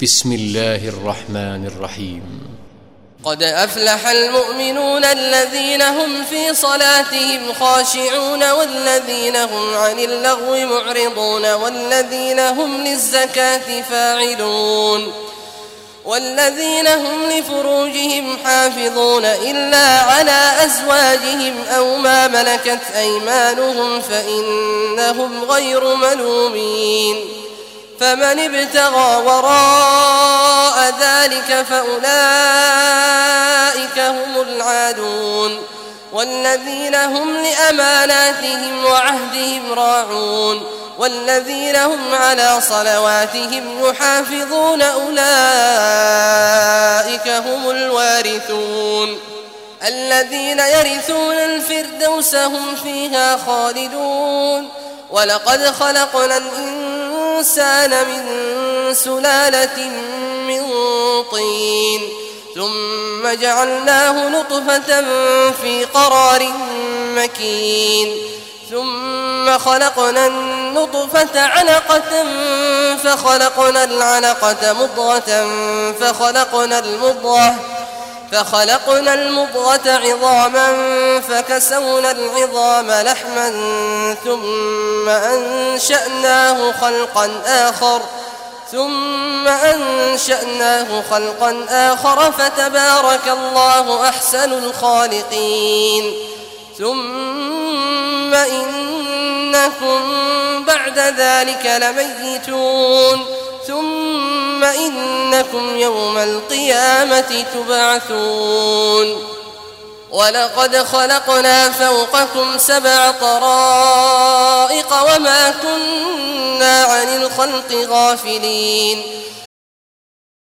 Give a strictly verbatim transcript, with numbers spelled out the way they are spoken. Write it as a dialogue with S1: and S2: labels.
S1: بسم الله الرحمن الرحيم.
S2: قد أفلح المؤمنون الذين هم في صلاتهم خاشعون والذين هم عن اللغو معرضون والذين هم للزكاة فاعلون والذين هم لفروجهم حافظون إلا على أزواجهم أو ما ملكت أيمانهم فإنهم غير ملومين. فمن ابتغى وراء ذلك فأولئك هم العادون والذين هم لأماناتهم وعهدهم راعون والذين هم على صلواتهم يحافظون أولئك هم الوارثون الذين يرثون الفردوس هم فيها خالدون. ولقد خلقنا الإنسان من سلالة من طين ثم جعلناه نطفة في قرار مكين ثم خلقنا النطفة علقة فخلقنا العلقة مضغة فخلقنا المضغة فخلقنا المضغة عظاما فكسونا العظام لحما ثم أنشأناه خلقا آخر ثم أنشأناه خلقا آخر فتبارك الله أحسن الخالقين. ثم إنكم بعد ذلك لميتون ثم إنكم يوم القيامة تبعثون. ولقد خلقنا فوقكم سبع طرائق وما كنا عن الخلق غافلين